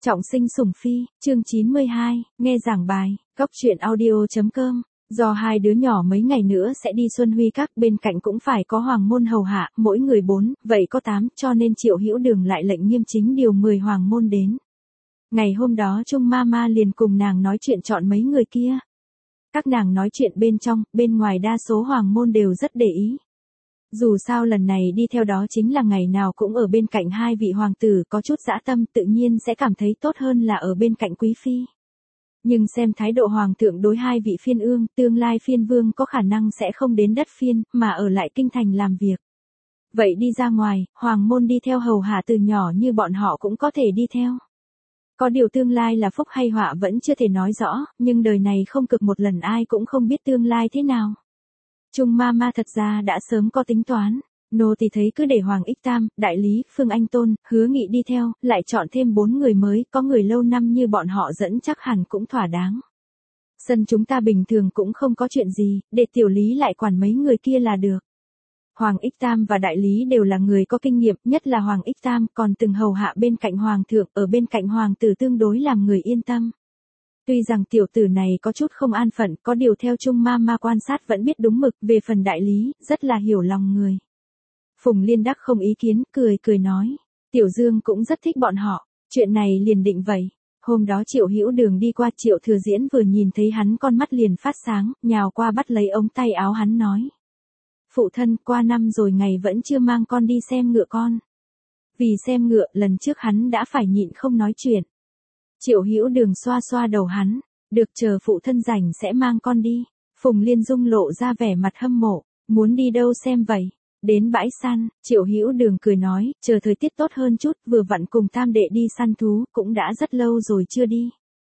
Trọng sinh sủng phi, chương 92, nghe giảng bài, góc truyện audio.com. Do hai đứa nhỏ mấy ngày nữa sẽ đi Xuân Huy Các, bên cạnh cũng phải có hoàng môn hầu hạ, mỗi người 4, vậy có 8, cho nên Triệu Hữu Đường lại lệnh nghiêm chính điều 10 hoàng môn đến. Ngày hôm đó Trung Mama liền cùng nàng nói chuyện chọn mấy người kia. Các nàng nói chuyện bên trong, bên ngoài đa số hoàng môn đều rất để ý. Dù sao lần này đi theo đó chính là ngày nào cũng ở bên cạnh hai vị hoàng tử, có chút dã tâm tự nhiên sẽ cảm thấy tốt hơn là ở bên cạnh quý phi. Nhưng xem thái độ hoàng thượng đối hai vị phiên ương, tương lai phiên vương có khả năng sẽ không đến đất phiên, mà ở lại kinh thành làm việc. Vậy đi ra ngoài, hoàng môn đi theo hầu hạ từ nhỏ như bọn họ cũng có thể đi theo. Có điều tương lai là phúc hay họa vẫn chưa thể nói rõ, nhưng đời này không cực một lần ai cũng không biết tương lai thế nào. Trung Mama thật ra đã sớm có tính toán, nô tỳ thấy cứ để Hoàng Ích Tam, Đại Lý, Phương Anh Tôn, Hứa Nghị đi theo, lại chọn thêm 4 người mới, có người lâu năm như bọn họ dẫn chắc hẳn cũng thỏa đáng. Sân chúng ta bình thường cũng không có chuyện gì, để tiểu lý lại quản mấy người kia là được. Hoàng Ích Tam và Đại Lý đều là người có kinh nghiệm, nhất là Hoàng Ích Tam còn từng hầu hạ bên cạnh Hoàng thượng, ở bên cạnh Hoàng tử tương đối làm người yên tâm. Tuy rằng tiểu tử này có chút không an phận, có điều theo Trung Mama quan sát vẫn biết đúng mực, về phần Đại Lý, rất là hiểu lòng người. Phùng Liên Đắc không ý kiến, cười nói, Tiểu Dương cũng rất thích bọn họ, chuyện này liền định vậy. Hôm đó Triệu Hữu Đường đi qua, Triệu Thừa Diễn vừa nhìn thấy hắn con mắt liền phát sáng, nhào qua bắt lấy ống tay áo hắn nói. Phụ thân, qua năm rồi ngày vẫn chưa mang con đi xem ngựa con. Vì xem ngựa, lần trước hắn đã phải nhịn không nói chuyện. Triệu Hữu Đường xoa xoa đầu hắn, được, chờ phụ thân rảnh sẽ mang con đi. Phùng Liên Dung lộ ra vẻ mặt hâm mộ, muốn đi đâu xem vậy? Đến bãi săn. Triệu Hữu Đường cười nói, chờ thời tiết tốt hơn chút, vừa vặn cùng tam đệ đi săn thú, cũng đã rất lâu rồi chưa đi.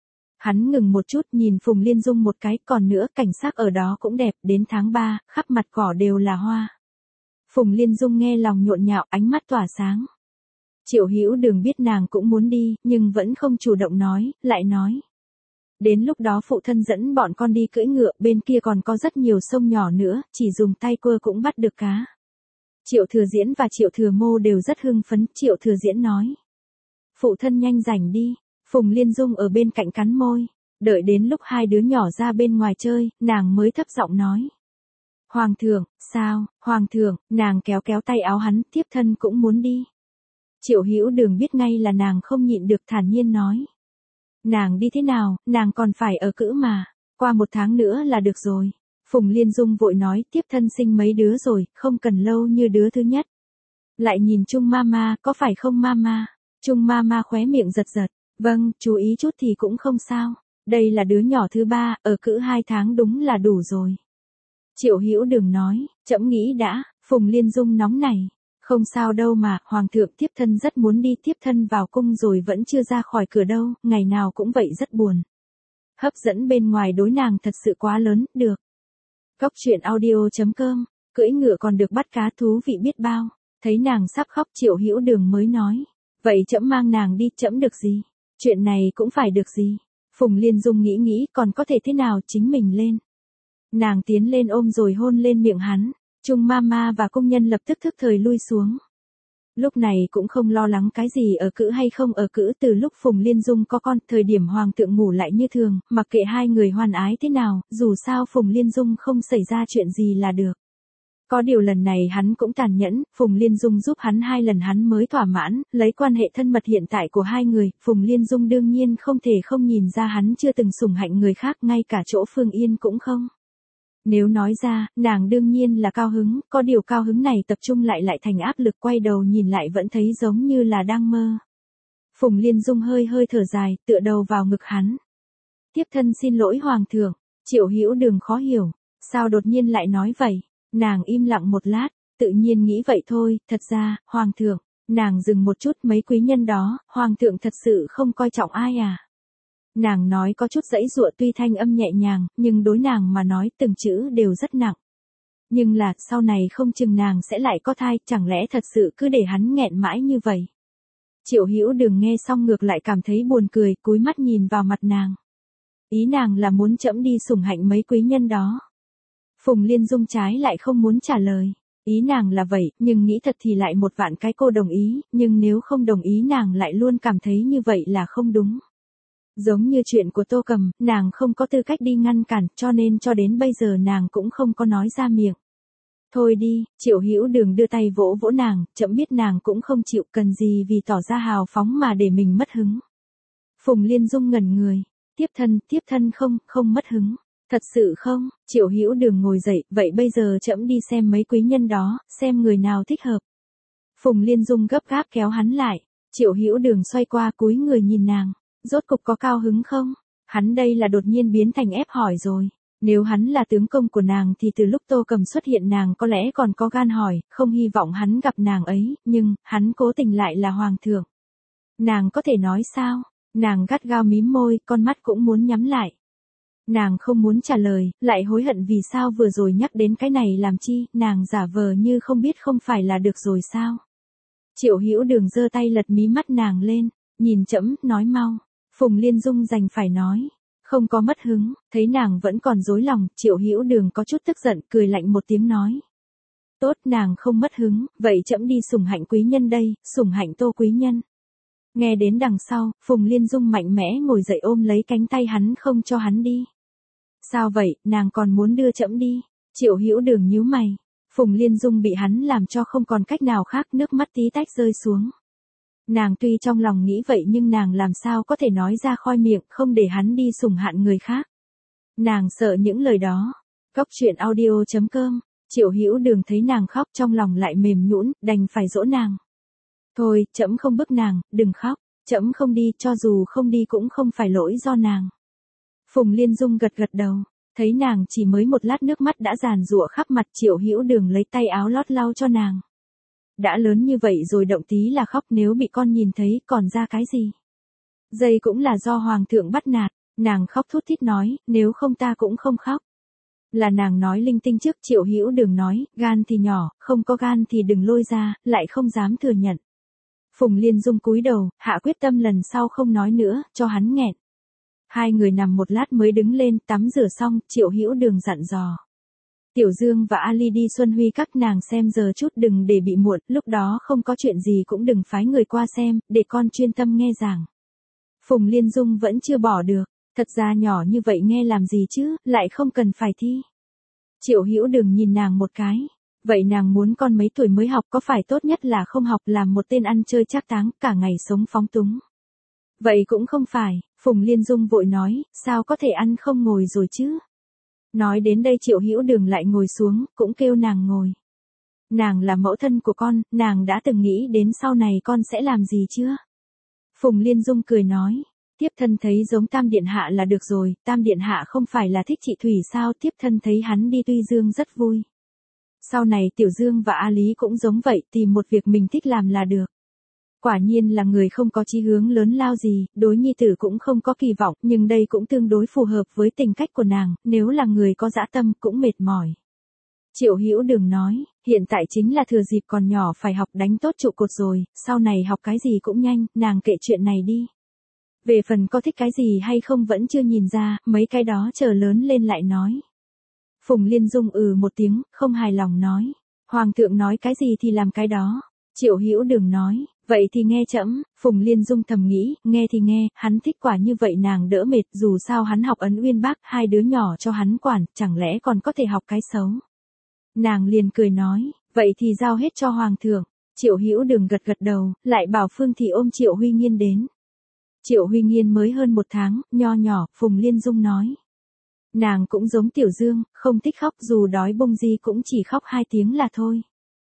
Hắn ngừng một chút nhìn Phùng Liên Dung một cái, còn nữa cảnh sắc ở đó cũng đẹp, đến tháng 3, khắp mặt cỏ đều là hoa. Phùng Liên Dung nghe lòng nhộn nhạo, ánh mắt tỏa sáng. Triệu Hữu Đường biết nàng cũng muốn đi, nhưng vẫn không chủ động nói, lại nói. Đến lúc đó phụ thân dẫn bọn con đi cưỡi ngựa, bên kia còn có rất nhiều sông nhỏ nữa, chỉ dùng tay quơ cũng bắt được cá. Triệu Thừa Diễn và Triệu Thừa Mô đều rất hưng phấn, Triệu Thừa Diễn nói. Phụ thân nhanh rảnh đi. Phùng Liên Dung ở bên cạnh cắn môi, đợi đến lúc hai đứa nhỏ ra bên ngoài chơi, nàng mới thấp giọng nói. Hoàng thượng, sao, Hoàng thượng, nàng kéo kéo tay áo hắn, tiếp thân cũng muốn đi. Triệu Hữu Đường biết ngay là nàng không nhịn được, thản nhiên nói. Nàng đi thế nào, nàng còn phải ở cữ mà, qua 1 tháng nữa là được rồi. Phùng Liên Dung vội nói, tiếp thân sinh mấy đứa rồi, không cần lâu như đứa thứ nhất. Lại nhìn Trung Mama, có phải không Mama? Trung Mama khóe miệng giật giật, vâng, chú ý chút thì cũng không sao. Đây là đứa nhỏ thứ 3, ở cữ 2 tháng đúng là đủ rồi. Triệu Hữu Đường nói, trẫm nghĩ đã. Phùng Liên Dung nóng nảy. Không sao đâu mà, Hoàng thượng tiếp thân rất muốn đi, tiếp thân vào cung rồi vẫn chưa ra khỏi cửa đâu, ngày nào cũng vậy rất buồn. Hấp dẫn bên ngoài đối nàng thật sự quá lớn, được. Góc truyện audio.com, cưỡi ngựa còn được bắt cá thú vị biết bao. Thấy nàng sắp khóc Triệu Hữu Đường mới nói. Vậy trẫm mang nàng đi, trẫm được gì? Chuyện này cũng phải được gì? Phùng Liên Dung nghĩ còn có thể thế nào, chính mình lên. Nàng tiến lên ôm rồi hôn lên miệng hắn. Trung Mama và công nhân lập tức thức thời lui xuống. Lúc này cũng không lo lắng cái gì ở cữ hay không ở cữ, từ lúc Phùng Liên Dung có con, thời điểm Hoàng thượng ngủ lại như thường, mặc kệ hai người hoan ái thế nào, dù sao Phùng Liên Dung không xảy ra chuyện gì là được. Có điều lần này hắn cũng tàn nhẫn, Phùng Liên Dung giúp hắn 2 lần hắn mới thỏa mãn, lấy quan hệ thân mật hiện tại của hai người, Phùng Liên Dung đương nhiên không thể không nhìn ra hắn chưa từng sủng hạnh người khác, ngay cả chỗ Phương Yên cũng không. Nếu nói ra, nàng đương nhiên là cao hứng, có điều cao hứng này tập trung lại thành áp lực, quay đầu nhìn lại vẫn thấy giống như là đang mơ. Phùng Liên Dung hơi thở dài, tựa đầu vào ngực hắn. Tiếp thân xin lỗi Hoàng thượng. Triệu Hữu Đường khó hiểu, sao đột nhiên lại nói vậy? Nàng im lặng một lát, tự nhiên nghĩ vậy thôi, thật ra, Hoàng thượng, nàng dừng một chút, mấy quý nhân đó, Hoàng thượng thật sự không coi trọng ai à? Nàng nói có chút giãy giụa, tuy thanh âm nhẹ nhàng, nhưng đối nàng mà nói từng chữ đều rất nặng. Nhưng là, sau này không chừng nàng sẽ lại có thai, chẳng lẽ thật sự cứ để hắn nghẹn mãi như vậy? Triệu Hữu Đường nghe xong ngược lại cảm thấy buồn cười, cúi mắt nhìn vào mặt nàng. Ý nàng là muốn trẫm đi sủng hạnh mấy quý nhân đó. Phùng Liên Dung trái lại không muốn trả lời. Ý nàng là vậy, nhưng nghĩ thật thì lại một vạn cái cô đồng ý, nhưng nếu không đồng ý nàng lại luôn cảm thấy như vậy là không đúng. Giống như chuyện của Tô Cầm, nàng không có tư cách đi ngăn cản, cho nên cho đến bây giờ nàng cũng không có nói ra miệng. Thôi đi, Triệu Hữu Đường đưa tay vỗ vỗ nàng, chậm biết nàng cũng không chịu cần gì vì tỏ ra hào phóng mà để mình mất hứng. Phùng Liên Dung ngẩn người, tiếp thân không mất hứng. Thật sự không, Triệu Hữu Đường ngồi dậy, vậy bây giờ trẫm đi xem mấy quý nhân đó, xem người nào thích hợp. Phùng Liên Dung gấp gáp kéo hắn lại, Triệu Hữu Đường xoay qua cúi người nhìn nàng, rốt cục có cao hứng không? Hắn đây là đột nhiên biến thành ép hỏi rồi. Nếu hắn là tướng công của nàng thì từ lúc Tô Cầm xuất hiện nàng có lẽ còn có gan hỏi, không hy vọng hắn gặp nàng ấy, nhưng, hắn cố tình lại là hoàng thượng. Nàng có thể nói sao? Nàng gắt gao mím môi, con mắt cũng muốn nhắm lại. Nàng không muốn trả lời, lại hối hận vì sao vừa rồi nhắc đến cái này làm chi, nàng giả vờ như không biết không phải là được rồi sao. Triệu Hữu Đường giơ tay lật mí mắt nàng lên, nhìn trẫm, nói mau. Phùng Liên Dung đành phải nói. Không có mất hứng, thấy nàng vẫn còn rối lòng, Triệu Hữu Đường có chút tức giận, cười lạnh một tiếng nói. Tốt, nàng không mất hứng, vậy trẫm đi sủng hạnh quý nhân đây, sủng hạnh Tô quý nhân. Nghe đến đằng sau, Phùng Liên Dung mạnh mẽ ngồi dậy ôm lấy cánh tay hắn không cho hắn đi. Sao vậy, nàng còn muốn đưa trẫm đi? Triệu Hữu Đường nhíu mày. Phùng Liên Dung bị hắn làm cho không còn cách nào khác, nước mắt tí tách rơi xuống. Nàng tuy trong lòng nghĩ vậy nhưng nàng làm sao có thể nói ra khỏi miệng, không để hắn đi sủng hạn người khác. Nàng sợ những lời đó. Cốc truyện audio.com, Triệu Hữu Đường thấy nàng khóc trong lòng lại mềm nhũn, đành phải dỗ nàng. Thôi, trẫm không bức nàng, đừng khóc, trẫm không đi, cho dù không đi cũng không phải lỗi do nàng. Phùng Liên Dung gật gật đầu, thấy nàng chỉ mới một lát nước mắt đã giàn giụa khắp mặt, Triệu Hữu Đường lấy tay áo lót lau cho nàng. Đã lớn như vậy rồi động tí là khóc, nếu bị con nhìn thấy còn ra cái gì. Dây cũng là do hoàng thượng bắt nạt, nàng khóc thút thít nói, nếu không ta cũng không khóc. Là nàng nói linh tinh trước, Triệu Hữu Đường nói, gan thì nhỏ, không có gan thì đừng lôi ra, lại không dám thừa nhận. Phùng Liên Dung cúi đầu, hạ quyết tâm lần sau không nói nữa, cho hắn nghẹn. Hai người nằm một lát mới đứng lên, tắm rửa xong, Triệu Hữu Đường dặn dò. Tiểu Dương và Ali đi Xuân Huy các nàng xem giờ chút, đừng để bị muộn, lúc đó không có chuyện gì cũng đừng phái người qua xem, để con chuyên tâm nghe giảng. Phùng Liên Dung vẫn chưa bỏ được, thật ra nhỏ như vậy nghe làm gì chứ, lại không cần phải thi. Triệu Hữu Đường nhìn nàng một cái, vậy nàng muốn con mấy tuổi mới học, có phải tốt nhất là không học, làm một tên ăn chơi trác táng, cả ngày sống phóng túng. Vậy cũng không phải, Phùng Liên Dung vội nói, sao có thể ăn không ngồi rồi chứ. Nói đến đây Triệu Hữu Đường lại ngồi xuống, cũng kêu nàng ngồi. Nàng là mẫu thân của con, nàng đã từng nghĩ đến sau này con sẽ làm gì chưa? Phùng Liên Dung cười nói, tiếp thân thấy giống Tam Điện Hạ là được rồi, Tam Điện Hạ không phải là thích chị Thủy sao, tiếp thân thấy hắn đi Tuy Dương rất vui. Sau này Tiểu Dương và A Lý cũng giống vậy, tìm một việc mình thích làm là được. Quả nhiên là người không có chí hướng lớn lao gì, đối nhi tử cũng không có kỳ vọng, nhưng đây cũng tương đối phù hợp với tình cách của nàng, nếu là người có dã tâm cũng mệt mỏi. Triệu Hữu Đường nói, hiện tại chính là thừa dịp còn nhỏ phải học đánh tốt trụ cột rồi, sau này học cái gì cũng nhanh, nàng kệ chuyện này đi. Về phần có thích cái gì hay không vẫn chưa nhìn ra, mấy cái đó chờ lớn lên lại nói. Phùng Liên Dung một tiếng, không hài lòng nói, Hoàng thượng nói cái gì thì làm cái đó. Triệu Hữu Đường nói, vậy thì nghe trẫm. Phùng Liên Dung thầm nghĩ, nghe thì nghe, hắn thích quả như vậy nàng đỡ mệt, dù sao hắn học Ấn Uyên Bác, hai đứa nhỏ cho hắn quản, chẳng lẽ còn có thể học cái xấu. Nàng liền cười nói, vậy thì giao hết cho Hoàng thượng. Triệu Hữu Đường gật gật đầu, lại bảo Phương Thị ôm Triệu Huy Nghiên đến. Triệu Huy Nghiên mới hơn 1 tháng, nho nhỏ, Phùng Liên Dung nói. Nàng cũng giống Tiểu Dương, không thích khóc, dù đói bông gì cũng chỉ khóc 2 tiếng là thôi.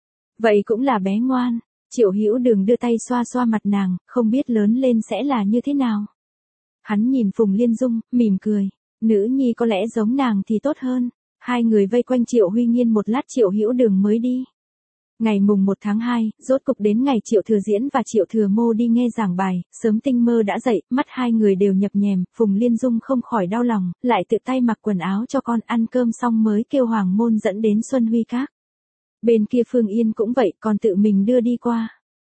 Vậy cũng là bé ngoan. Triệu Hữu Đường đưa tay xoa xoa mặt nàng, không biết lớn lên sẽ là như thế nào. Hắn nhìn Phùng Liên Dung, mỉm cười. Nữ nhi có lẽ giống nàng thì tốt hơn. Hai người vây quanh Triệu Huy Nghiên một lát, Triệu Hữu Đường mới đi. Ngày mùng 1 tháng 2, rốt cục đến ngày Triệu Thừa Diễn và Triệu Thừa Mô đi nghe giảng bài, sớm tinh mơ đã dậy, mắt hai người đều nhập nhèm, Phùng Liên Dung không khỏi đau lòng, lại tự tay mặc quần áo cho con, ăn cơm xong mới kêu Hoàng môn dẫn đến Xuân Huy Các. Bên kia Phương Yên cũng vậy, còn tự mình đưa đi qua.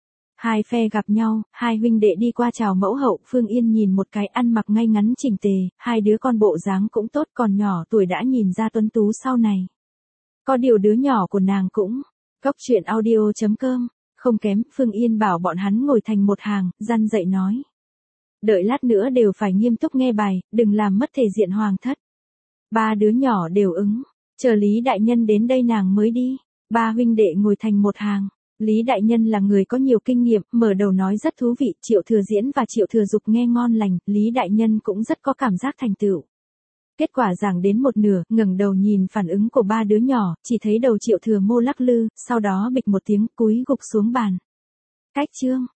Hai phe gặp nhau, hai huynh đệ đi qua chào mẫu hậu, Phương Yên nhìn một cái ăn mặc ngay ngắn chỉnh tề, hai đứa con bộ dáng cũng tốt, còn nhỏ tuổi đã nhìn ra tuấn tú sau này. Có điều đứa nhỏ của nàng cũng Cóc truyện audio.com, không kém, Phương Yên bảo bọn hắn ngồi thành một hàng, răn dạy nói. Đợi lát nữa đều phải nghiêm túc nghe bài, đừng làm mất thể diện hoàng thất. Ba đứa nhỏ đều ứng, chờ Lý Đại Nhân đến đây nàng mới đi. Ba huynh đệ ngồi thành một hàng. Lý Đại Nhân là người có nhiều kinh nghiệm, mở đầu nói rất thú vị, Triệu Thừa Diễn và Triệu Thừa Dục nghe ngon lành, Lý Đại Nhân cũng rất có cảm giác thành tựu. Kết quả giảng đến một nửa, ngẩng đầu nhìn phản ứng của ba đứa nhỏ, chỉ thấy đầu Triệu Thừa Mô lắc lư, sau đó bịch một tiếng cúi gục xuống bàn. Cách chương.